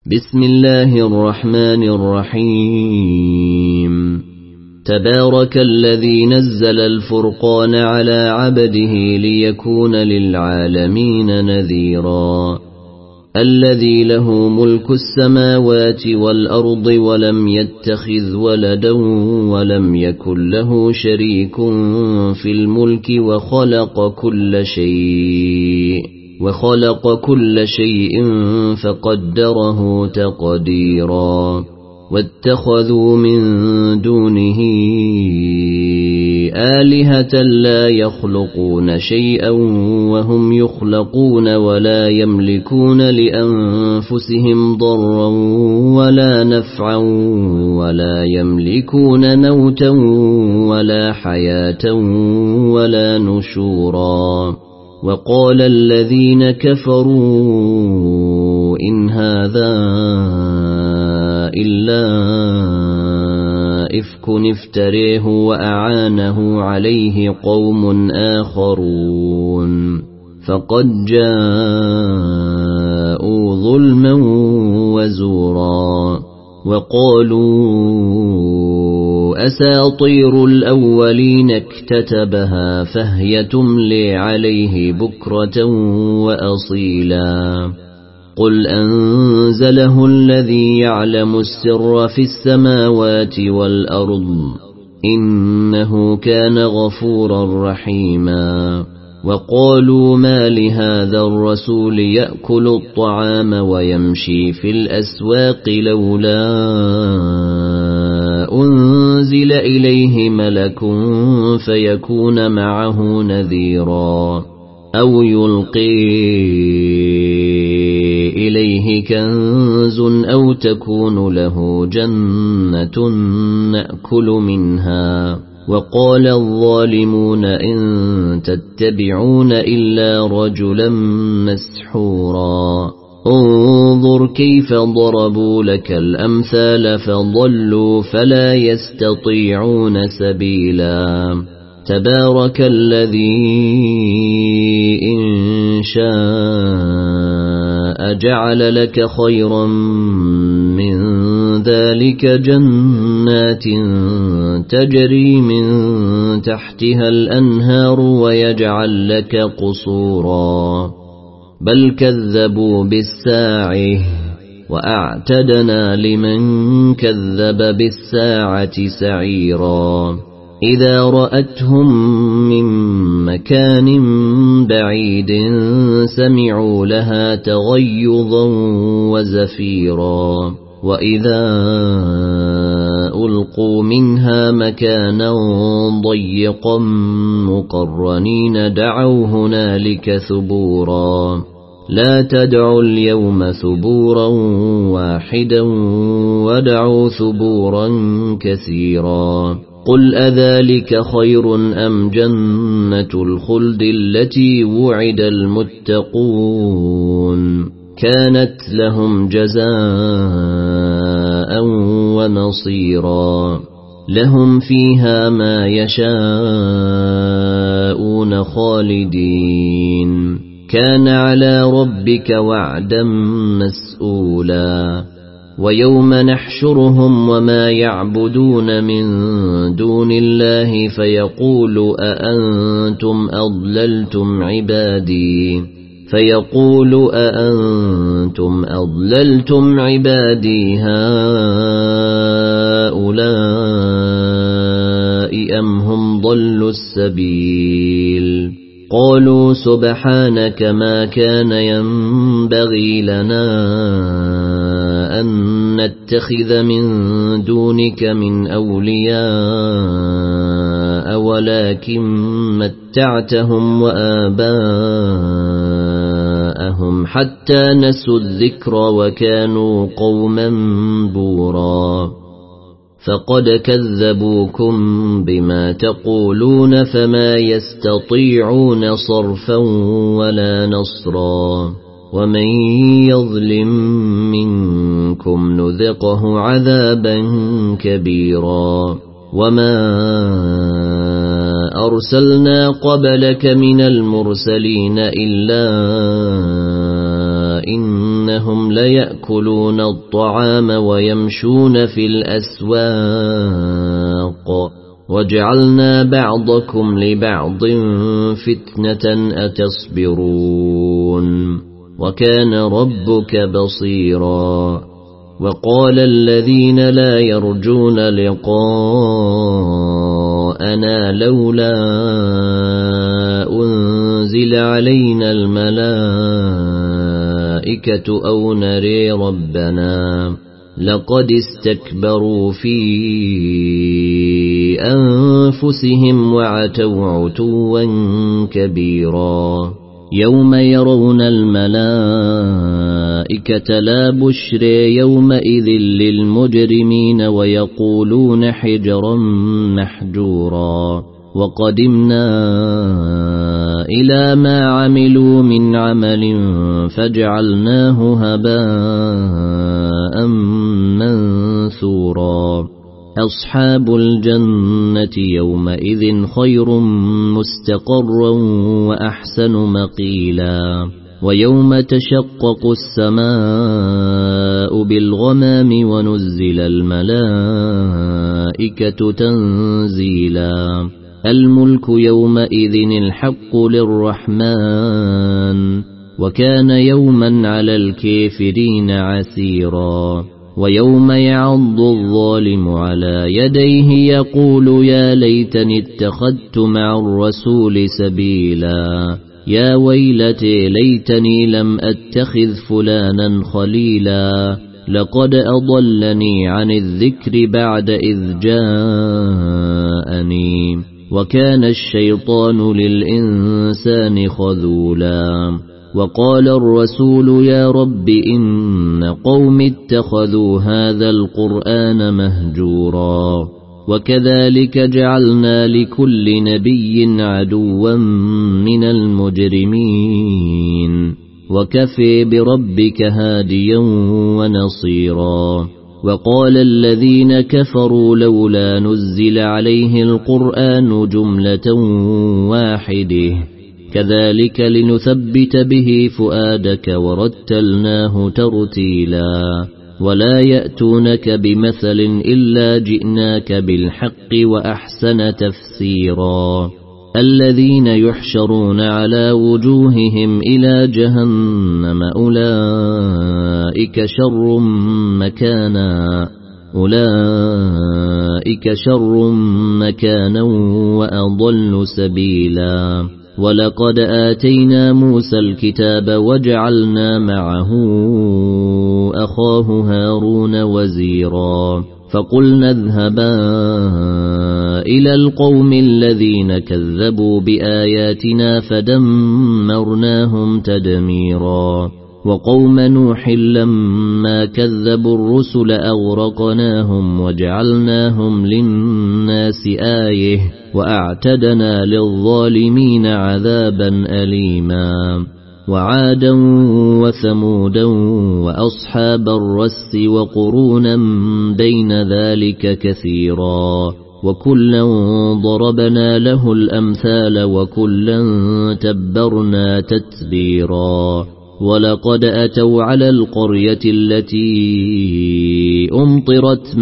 بسم الله الرحمن الرحيم. تبارك الذي نزل الفرقان على عبده ليكون للعالمين نذيرا. الذي له ملك السماوات والأرض ولم يتخذ ولدا ولم يكن له شريك في الملك وخلق كل شيء فقدره تقديرا. واتخذوا من دونه آلهة لا يخلقون شيئا وهم يخلقون ولا يملكون لأنفسهم ضرا ولا نفعا ولا يملكون موتا ولا حياة ولا نشورا. وقال الذين كفروا إن هذا إلا إفك افتريه وأعانه عليه قوم آخرون فقد جاءوا ظلما وزورا. وقالوا أساطير الأولين اكتتبها فهي تملي عليه بكرة وأصيلا. قل أنزله الذي يعلم السر في السماوات والأرض إنه كان غفورا رحيما. وقالوا ما لهذا الرسول يأكل الطعام ويمشي في الأسواق لولا أنزل إليه ملك فيكون معه نذيرا أو يلقي إليه كنز أو تكون له جنة نأكل منها. وقال الظالمون إن تتبعون إلا رجلا مسحورا. انظر كيف ضربوا لك الأمثال فضلوا فلا يستطيعون سبيلا. تبارك الذي إن شاء جعل لك خيرا من ذلك جنات تجري من تحتها الأنهار ويجعل لك قصورا. بل كذبوا بالساعة وأعتدنا لمن كذب بالساعة سعيرا. إذا رأتهم من مكان بعيد سمعوا لها تغيظا وزفيرا. وإذا ألقوا منها مكانا ضيقا مقرنين دعوا هنالك ثبورا. لا تدعوا اليوم ثبورا واحدا ودعوا ثبورا كثيرا. قل أذلك خير أم جنة الخلد التي وعد المتقون كانت لهم جزاء ومصيرا. لهم فيها ما يشاءون خالدين كان على ربك وعدا مسئولا. ويوم نحشرهم وما يعبدون من دون الله فيقول أأنتم أضللتم عبادي هؤلاء أم هم ضلوا السبيل. قالوا سبحانك ما كان ينبغي لنا أن نتخذ من دونك من أولياء ولكن متعتهم وآباءهم حتى نسوا الذكر وكانوا قوما بورا. فقد كذبوكم بما تقولون فما يستطيعون صرفا ولا نصرا. ومن يظلم منكم نذقه عذابا كبيرا. وما أرسلنا قبلك من المرسلين إلا إن إنهم ليأكلون الطعام ويمشون في الأسواق وجعلنا بعضكم لبعض فتنة أتصبرون وكان ربك بصيرا وقال الذين لا يرجون لقاءنا لولا أنزل علينا الملائكة أو نري ربنا لقد استكبروا في أنفسهم وعتوا عتوا كبيرا يوم يرون الملائكة لا بشر يومئذ للمجرمين ويقولون حجرا محجورا وقدمنا إلى ما عملوا من عمل فجعلناه هباء منثورا أصحاب الجنة يومئذ خير مستقرا وأحسن مقيلا ويوم تشقق السماء بالغمام ونزل الملائكة تنزيلا الملك يومئذ الحق للرحمن وكان يوما على الكافرين عسيرا ويوم يعض الظالم على يديه يقول يا ليتني اتخذت مع الرسول سبيلا يا ويلتي ليتني لم أتخذ فلانا خليلا لقد أضلني عن الذكر بعد إذ جاءني وكان الشيطان للإنسان خذولا وقال الرسول يا رب إن قوم اتخذوا هذا القرآن مهجورا وكذلك جعلنا لكل نبي عدوا من المجرمين وكفى بربك هاديا ونصيرا وقال الذين كفروا لولا نزل عليه القرآن جملة واحدة كذلك لنثبت به فؤادك ورتلناه ترتيلا ولا يأتونك بمثل إلا جئناك بالحق وأحسن تفسيرا الذين يحشرون على وجوههم إلى جهنم أولئك شر مكانا وأضل سبيلا ولقد آتينا موسى الكتاب وجعلنا معه أخاه هارون وزيرا فقلنا اذهبا إلى القوم الذين كذبوا بآياتنا فدمرناهم تدميرا وقوم نوح لما كذبوا الرسل أغرقناهم وجعلناهم للناس آية وأعتدنا للظالمين عذابا أليما وعادا وثمودا وأصحاب الرس وقرونا بين ذلك كثيرا وكلا ضربنا له الأمثال وكلا تبرنا تتبيرا ولقد أتوا على القرية التي أمطرت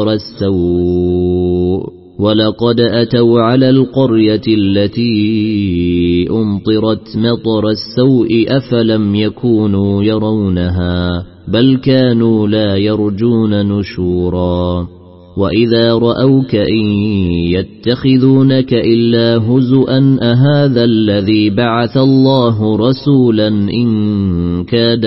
مطر السوء أفلم يكونوا يرونها بل كانوا لا يرجون نشورا وإذا رأوك إن يتخذونك إلا هزؤا أهذا الذي بعث الله رسولا إن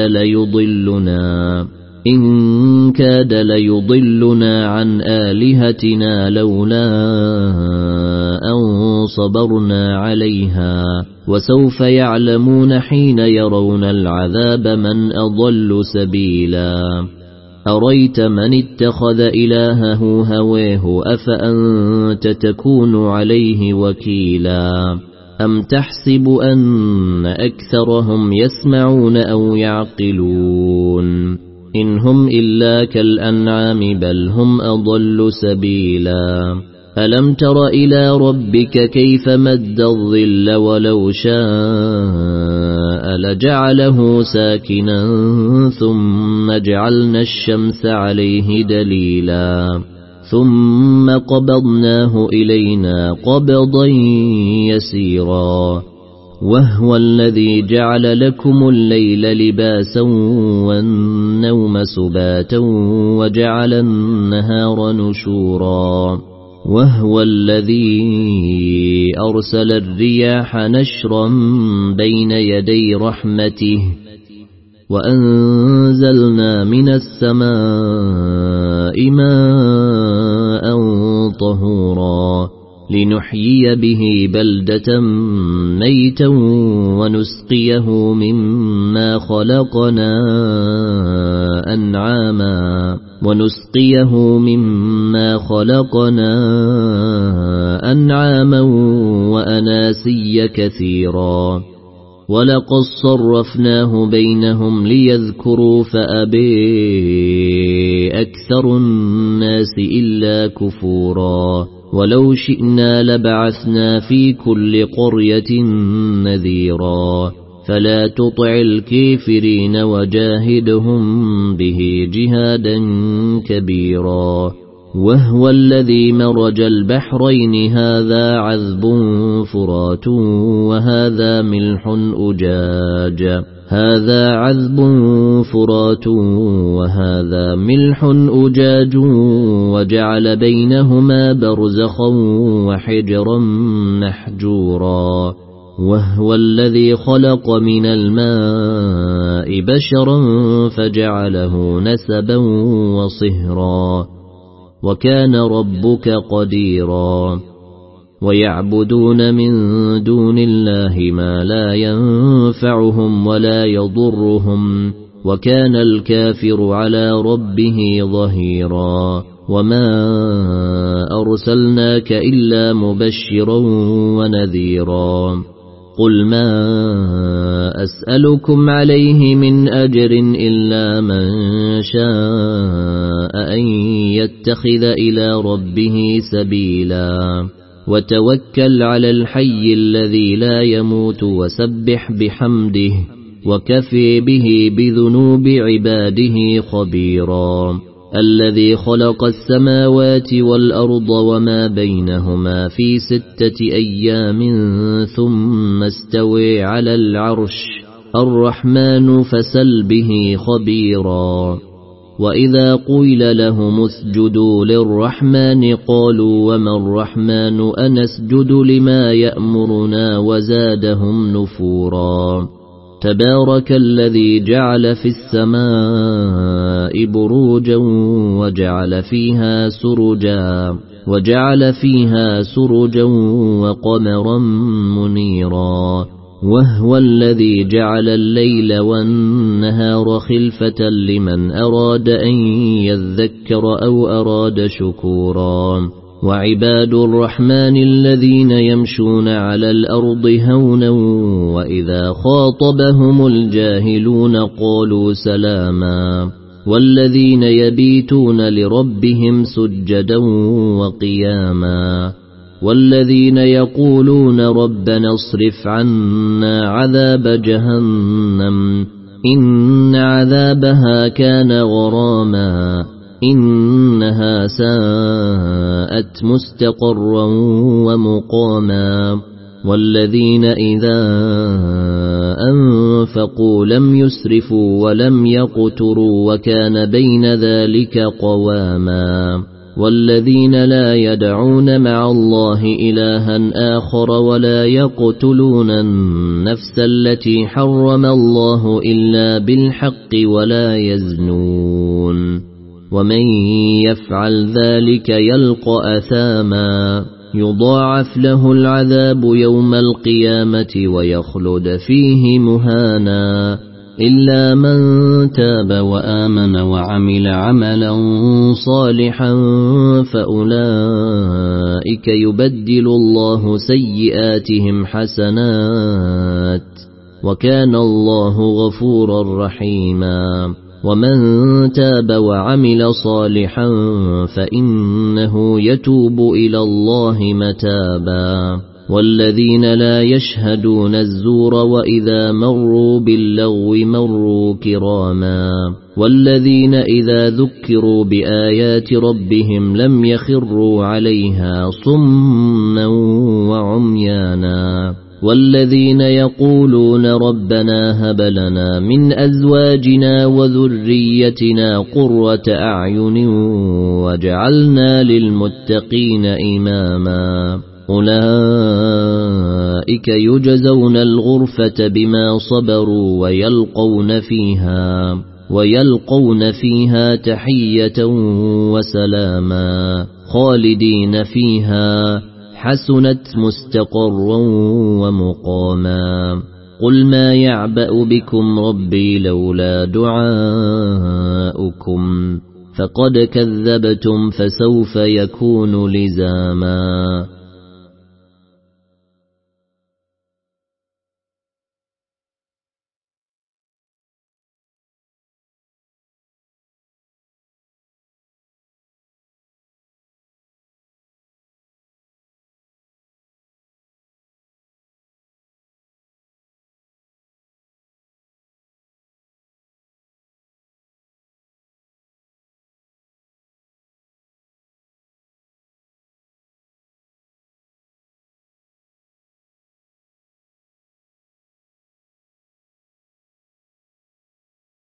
كاد ليضلنا عن آلهتنا لولا أن صبرنا عليها وسوف يعلمون حين يرون العذاب من أضل سبيلا أريت من اتخذ إلهه هواه أفأنت تكون عليه وكيلا أم تحسب أن أكثرهم يسمعون أو يعقلون إن هم إلا كالأنعام بل هم أضل سبيلا ألم تر إلى ربك كيف مد الظل ولو شاء لجعله ساكنا ثم جعلنا الشمس عليه دليلا ثم قبضناه إلينا قبضا يسيرا وهو الذي جعل لكم الليل لباسا والنوم سباتا وجعل النهار نشورا وهو الذي أرسل الرياح نشرا بين يدي رحمته وأنزلنا من السماء ماء طهورا لنحيي به بلدة ميتا ونسقيه مما خلقنا أنعاما وأناسيا كثيرا ولقد صرفناه بينهم ليذكروا فأبي أكثر الناس إلا كفورا ولو شئنا لبعثنا في كل قرية نذيرا فلا تطع الكافرين وجاهدهم به جهادا كبيرا وهو الذي مرج البحرين هذا عذب فرات وهذا ملح أجاج وجعل بينهما برزخا وحجرا محجورا وهو الذي خلق من الماء بشرا فجعله نسبا وصهرا وكان ربك قديرا ويعبدون من دون الله ما لا ينفعهم ولا يضرهم وكان الكافر على ربه ظهيرا وما أرسلناك إلا مبشرا ونذيرا قل ما أسألكم عليه من أجر إلا من شاء أن يتخذ إلى ربه سبيلا وتوكل على الحي الذي لا يموت وسبح بحمده وكفي به بذنوب عباده خبيرا الذي خلق السماوات والأرض وما بينهما في 6 أيام ثم استوى على العرش الرحمن فسل به خبيرا وإذا قيل لهم اسجدوا للرحمن قالوا وما الرحمن أنسجد لما يأمرنا وزادهم نفورا تبارك الذي جعل في السماء بروجا وجعل فيها سرجا وقمرا منيرا وهو الذي جعل الليل والنهار خلفة لمن أراد أن يذكر أو أراد شكورا وعباد الرحمن الذين يمشون على الأرض هونا وإذا خاطبهم الجاهلون قالوا سلاما والذين يبيتون لربهم سجدا وقياما والذين يقولون ربنا اصرف عنا عذاب جهنم إن عذابها كان غراما إنها ساءت مستقرا ومقاما والذين إذا أنفقوا لم يسرفوا ولم يقتروا وكان بين ذلك قواما والذين لا يدعون مع الله إلها آخر ولا يقتلون النفس التي حرم الله إلا بالحق ولا يزنون ومن يفعل ذلك يلقى أثاما يضاعف له العذاب يوم القيامة ويخلد فيه مهانا إلا من تاب وآمن وعمل عملا صالحا فأولئك يبدل الله سيئاتهم حسنات وكان الله غفورا رحيما ومن تاب وعمل صالحا فإنه يتوب إلى الله متابا والذين لا يشهدون الزور وإذا مروا باللغو مروا كراما والذين إذا ذكروا بآيات ربهم لم يخروا عليها صما وعميانا والذين يقولون ربنا هب لنا من أزواجنا وذريتنا قرة أعين واجعلنا للمتقين إماما أولئك يجزون الغرفة بما صبروا ويلقون فيها تحية وسلاما خالدين فيها حسنت مستقرا ومقاما قل ما يعبأ بكم ربي لولا دعاؤكم فقد كذبتم فسوف يكون لزاما